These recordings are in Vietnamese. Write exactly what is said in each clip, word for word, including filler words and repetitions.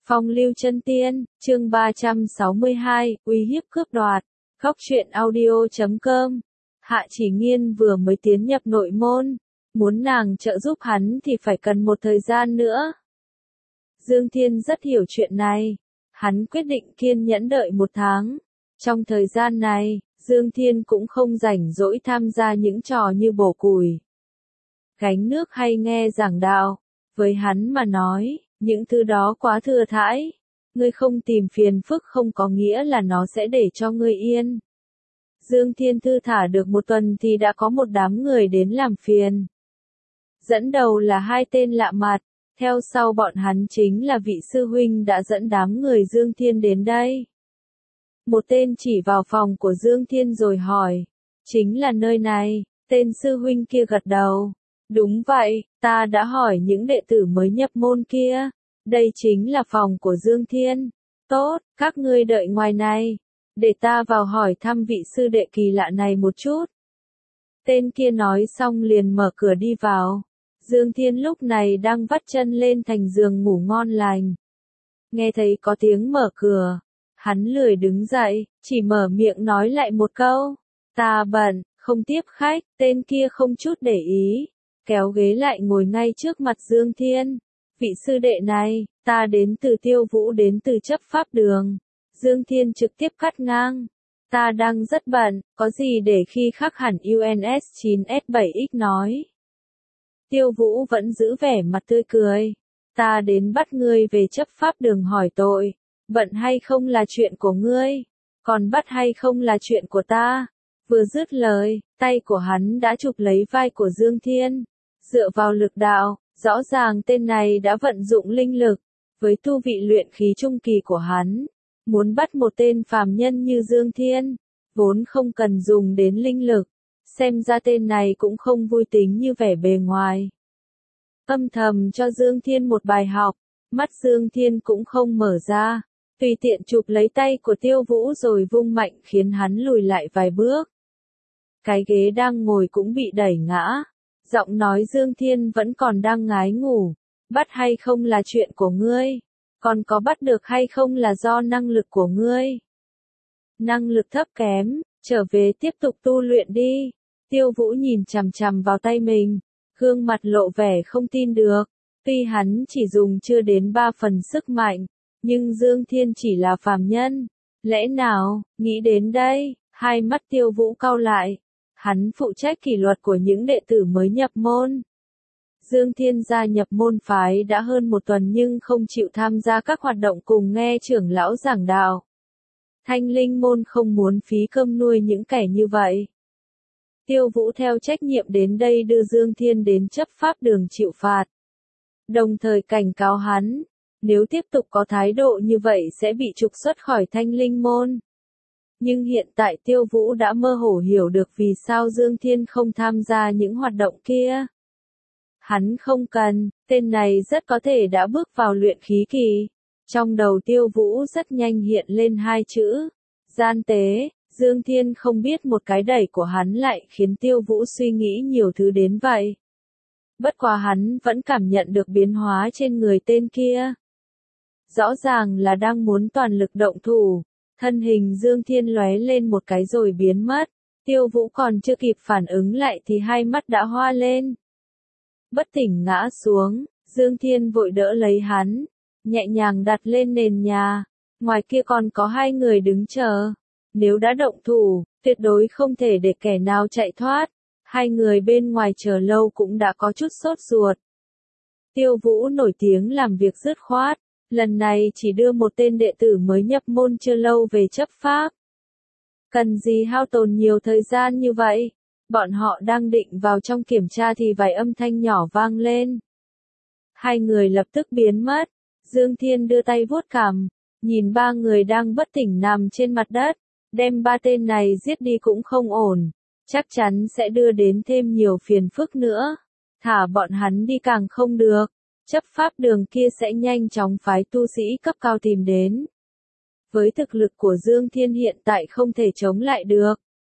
Phong lưu chân tiên, chương ba trăm sáu mươi hai, uy hiếp cướp đoạt. Góc truyện audio chấm com. Hạ Chỉ Nghiên vừa mới tiến nhập nội môn, muốn nàng trợ giúp hắn thì phải cần một thời gian nữa. Dương Thiên rất hiểu chuyện này, hắn quyết định kiên nhẫn đợi một tháng. Trong thời gian này, Dương Thiên cũng không rảnh rỗi tham gia những trò như bổ củi, gánh nước hay nghe giảng đạo. Với hắn mà nói, những thứ đó quá thừa thãi. Ngươi không tìm phiền phức không có nghĩa là nó sẽ để cho ngươi yên. Dương Thiên thư thả được một tuần thì đã có một đám người đến làm phiền. Dẫn đầu là hai tên lạ mặt, theo sau bọn hắn chính là vị sư huynh đã dẫn đám người Dương Thiên đến đây. Một tên chỉ vào phòng của Dương Thiên rồi hỏi, chính là nơi này, tên sư huynh kia gật đầu. Đúng vậy, ta đã hỏi những đệ tử mới nhập môn kia. Đây chính là phòng của Dương Thiên. Tốt, các ngươi đợi ngoài này. Để ta vào hỏi thăm vị sư đệ kỳ lạ này một chút. Tên kia nói xong liền mở cửa đi vào. Dương Thiên lúc này đang vắt chân lên thành giường ngủ ngon lành. Nghe thấy có tiếng mở cửa. Hắn lười đứng dậy, chỉ mở miệng nói lại một câu. Ta bận, không tiếp khách. Tên kia không chút để ý, kéo ghế lại ngồi ngay trước mặt Dương Thiên. Vị sư đệ này, ta đến từ Tiêu Vũ đến từ chấp pháp đường. Dương Thiên trực tiếp cắt ngang. Ta đang rất bận, có gì để khi khắc hẳn U N S chín S bảy X nói. Tiêu Vũ vẫn giữ vẻ mặt tươi cười. Ta đến bắt ngươi về chấp pháp đường hỏi tội. Bận hay không là chuyện của ngươi, còn bắt hay không là chuyện của ta. Vừa dứt lời, tay của hắn đã chụp lấy vai của Dương Thiên. Dựa vào lực đạo, rõ ràng tên này đã vận dụng linh lực. Với tu vị luyện khí trung kỳ của hắn, muốn bắt một tên phàm nhân như Dương Thiên, vốn không cần dùng đến linh lực. Xem ra tên này cũng không vui tính như vẻ bề ngoài. Âm thầm cho Dương Thiên một bài học, mắt Dương Thiên cũng không mở ra. Tùy tiện chụp lấy tay của Tiêu Vũ rồi vung mạnh khiến hắn lùi lại vài bước. Cái ghế đang ngồi cũng bị đẩy ngã. Giọng nói Dương Thiên vẫn còn đang ngái ngủ. Bắt hay không là chuyện của ngươi. Còn có bắt được hay không là do năng lực của ngươi. Năng lực thấp kém, trở về tiếp tục tu luyện đi. Tiêu Vũ nhìn chằm chằm vào tay mình. Gương mặt lộ vẻ không tin được. Tuy hắn chỉ dùng chưa đến ba phần sức mạnh. Nhưng Dương Thiên chỉ là phàm nhân. Lẽ nào, nghĩ đến đây, hai mắt Tiêu Vũ cau lại. Hắn phụ trách kỷ luật của những đệ tử mới nhập môn. Dương Thiên gia nhập môn phái đã hơn một tuần nhưng không chịu tham gia các hoạt động cùng nghe trưởng lão giảng đạo. Thanh Linh môn không muốn phí cơm nuôi những kẻ như vậy. Tiêu Vũ theo trách nhiệm đến đây đưa Dương Thiên đến chấp pháp đường chịu phạt. Đồng thời cảnh cáo hắn, nếu tiếp tục có thái độ như vậy sẽ bị trục xuất khỏi Thanh Linh môn. Nhưng hiện tại Tiêu Vũ đã mơ hồ hiểu được vì sao Dương Thiên không tham gia những hoạt động kia. Hắn không cần, tên này rất có thể đã bước vào luyện khí kỳ. Trong đầu Tiêu Vũ rất nhanh hiện lên hai chữ, gian tế. Dương Thiên không biết một cái đẩy của hắn lại khiến Tiêu Vũ suy nghĩ nhiều thứ đến vậy. Bất quá hắn vẫn cảm nhận được biến hóa trên người tên kia. Rõ ràng là đang muốn toàn lực động thủ. Thân hình Dương Thiên lóe lên một cái rồi biến mất. Tiêu Vũ còn chưa kịp phản ứng lại thì hai mắt đã hoa lên. Bất tỉnh ngã xuống, Dương Thiên vội đỡ lấy hắn, nhẹ nhàng đặt lên nền nhà. Ngoài kia còn có hai người đứng chờ. Nếu đã động thủ, tuyệt đối không thể để kẻ nào chạy thoát. Hai người bên ngoài chờ lâu cũng đã có chút sốt ruột. Tiêu Vũ nổi tiếng làm việc dứt khoát. Lần này chỉ đưa một tên đệ tử mới nhập môn chưa lâu về chấp pháp. Cần gì hao tổn nhiều thời gian như vậy? Bọn họ đang định vào trong kiểm tra thì vài âm thanh nhỏ vang lên. Hai người lập tức biến mất. Dương Thiên đưa tay vuốt cằm, nhìn ba người đang bất tỉnh nằm trên mặt đất. Đem ba tên này giết đi cũng không ổn. Chắc chắn sẽ đưa đến thêm nhiều phiền phức nữa. Thả bọn hắn đi càng không được. Chấp pháp đường kia sẽ nhanh chóng phái tu sĩ cấp cao tìm đến. Với thực lực của Dương Thiên hiện tại không thể chống lại được.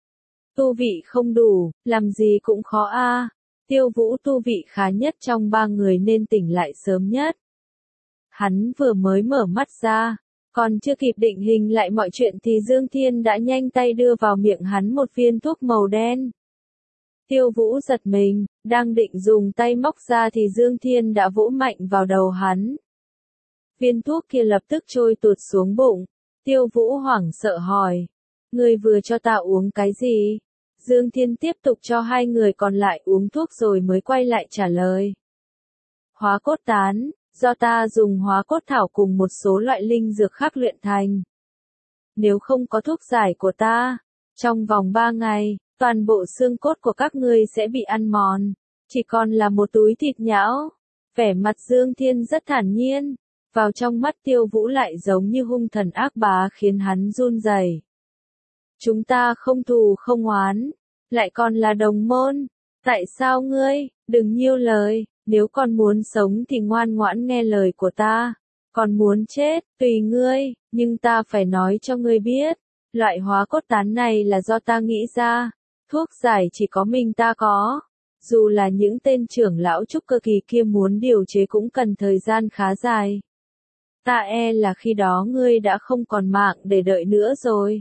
Tu vị không đủ, làm gì cũng khó a. À. Tiêu Vũ tu vị khá nhất trong ba người nên tỉnh lại sớm nhất. Hắn vừa mới mở mắt ra, còn chưa kịp định hình lại mọi chuyện thì Dương Thiên đã nhanh tay đưa vào miệng hắn một viên thuốc màu đen. Tiêu Vũ giật mình, đang định dùng tay móc ra thì Dương Thiên đã vỗ mạnh vào đầu hắn. Viên thuốc kia lập tức trôi tuột xuống bụng. Tiêu Vũ hoảng sợ hỏi, ngươi vừa cho ta uống cái gì? Dương Thiên tiếp tục cho hai người còn lại uống thuốc rồi mới quay lại trả lời. Hóa cốt tán, do ta dùng hóa cốt thảo cùng một số loại linh dược khác luyện thành. Nếu không có thuốc giải của ta, trong vòng ba ngày, toàn bộ xương cốt của các ngươi sẽ bị ăn mòn, chỉ còn là một túi thịt nhão. Vẻ mặt Dương Thiên rất thản nhiên, vào trong mắt Tiêu Vũ lại giống như hung thần ác bá khiến hắn run rẩy. Chúng ta không thù không oán, lại còn là đồng môn, tại sao ngươi, đừng nhiều lời, nếu còn muốn sống thì ngoan ngoãn nghe lời của ta, còn muốn chết, tùy ngươi, nhưng ta phải nói cho ngươi biết, loại hóa cốt tán này là do ta nghĩ ra, thuốc giải chỉ có mình ta có, dù là những tên trưởng lão trúc cơ kỳ kia muốn điều chế cũng cần thời gian khá dài. Ta e là khi đó ngươi đã không còn mạng để đợi nữa rồi.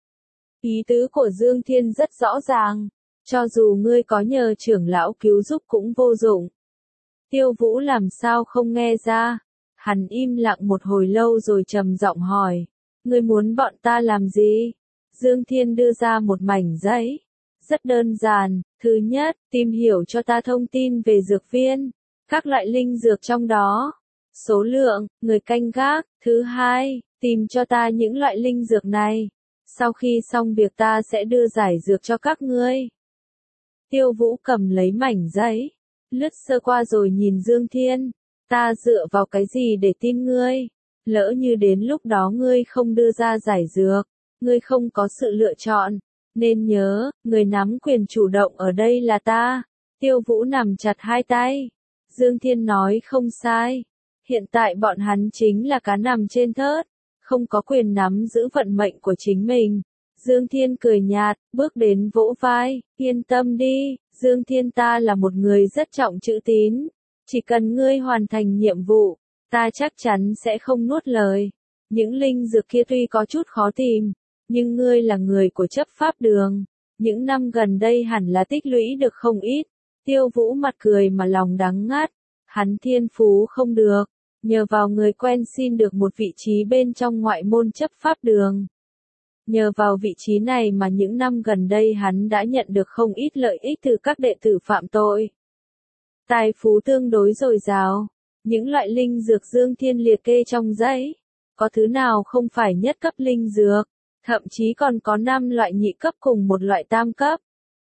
Ý tứ của Dương Thiên rất rõ ràng, cho dù ngươi có nhờ trưởng lão cứu giúp cũng vô dụng. Tiêu Vũ làm sao không nghe ra, hắn im lặng một hồi lâu rồi trầm giọng hỏi, ngươi muốn bọn ta làm gì? Dương Thiên đưa ra một mảnh giấy, rất đơn giản, thứ nhất, tìm hiểu cho ta thông tin về dược viên, các loại linh dược trong đó, số lượng, người canh gác, thứ hai, tìm cho ta những loại linh dược này. Sau khi xong việc ta sẽ đưa giải dược cho các ngươi. Tiêu Vũ cầm lấy mảnh giấy, lướt sơ qua rồi nhìn Dương Thiên, ta dựa vào cái gì để tin ngươi? Lỡ như đến lúc đó ngươi không đưa ra giải dược, ngươi không có sự lựa chọn, nên nhớ, người nắm quyền chủ động ở đây là ta. Tiêu Vũ nắm chặt hai tay. Dương Thiên nói không sai, hiện tại bọn hắn chính là cá nằm trên thớt, không có quyền nắm giữ vận mệnh của chính mình. Dương Thiên cười nhạt, bước đến vỗ vai, yên tâm đi, Dương Thiên ta là một người rất trọng chữ tín, chỉ cần ngươi hoàn thành nhiệm vụ, ta chắc chắn sẽ không nuốt lời. Những linh dược kia tuy có chút khó tìm, nhưng ngươi là người của chấp pháp đường, những năm gần đây hẳn là tích lũy được không ít. Tiêu Vũ mặt cười mà lòng đắng ngắt, hắn thiên phú không được, nhờ vào người quen xin được một vị trí bên trong ngoại môn chấp pháp đường. Nhờ vào vị trí này mà những năm gần đây hắn đã nhận được không ít lợi ích từ các đệ tử phạm tội. Tài phú tương đối dồi dào, những loại linh dược Dương Thiên liệt kê trong giấy, có thứ nào không phải nhất cấp linh dược, thậm chí còn có năm loại nhị cấp cùng một loại tam cấp.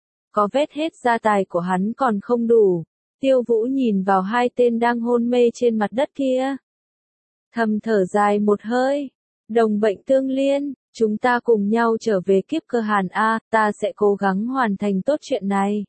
Có vết hết gia tài của hắn còn không đủ. Tiêu Vũ nhìn vào hai tên đang hôn mê trên mặt đất kia, thầm thở dài một hơi, đồng bệnh tương liên, chúng ta cùng nhau trở về kiếp cơ hàn A, ta sẽ cố gắng hoàn thành tốt chuyện này.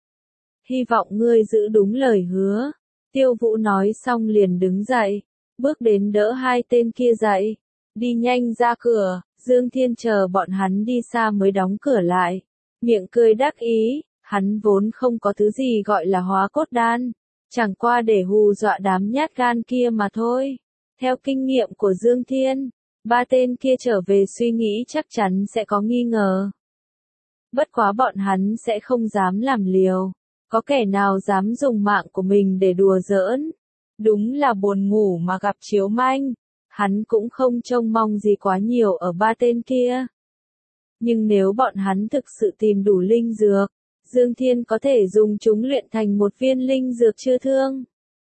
Hy vọng ngươi giữ đúng lời hứa. Tiêu Vũ nói xong liền đứng dậy, bước đến đỡ hai tên kia dậy, đi nhanh ra cửa. Dương Thiên chờ bọn hắn đi xa mới đóng cửa lại, miệng cười đắc ý, hắn vốn không có thứ gì gọi là hóa cốt đan, chẳng qua để hù dọa đám nhát gan kia mà thôi. Theo kinh nghiệm của Dương Thiên, ba tên kia trở về suy nghĩ chắc chắn sẽ có nghi ngờ. Bất quá bọn hắn sẽ không dám làm liều, có kẻ nào dám dùng mạng của mình để đùa giỡn. Đúng là buồn ngủ mà gặp chiếu manh. Hắn cũng không trông mong gì quá nhiều ở ba tên kia. Nhưng nếu bọn hắn thực sự tìm đủ linh dược, Dương Thiên có thể dùng chúng luyện thành một viên linh dược chữa thương.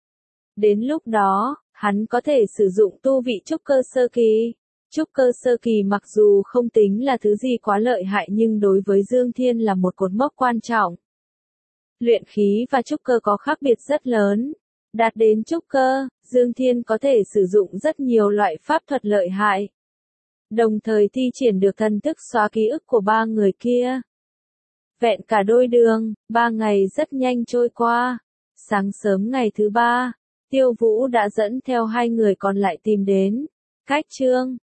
Đến lúc đó, hắn có thể sử dụng tu vị trúc cơ sơ kỳ. Trúc cơ sơ kỳ mặc dù không tính là thứ gì quá lợi hại nhưng đối với Dương Thiên là một cột mốc quan trọng. Luyện khí và trúc cơ có khác biệt rất lớn. Đạt đến trúc cơ, Dương Thiên có thể sử dụng rất nhiều loại pháp thuật lợi hại. Đồng thời thi triển được thần thức xóa ký ức của ba người kia. Vẹn cả đôi đường, ba ngày rất nhanh trôi qua. Sáng sớm ngày thứ ba, Tiêu Vũ đã dẫn theo hai người còn lại tìm đến Cách Trương.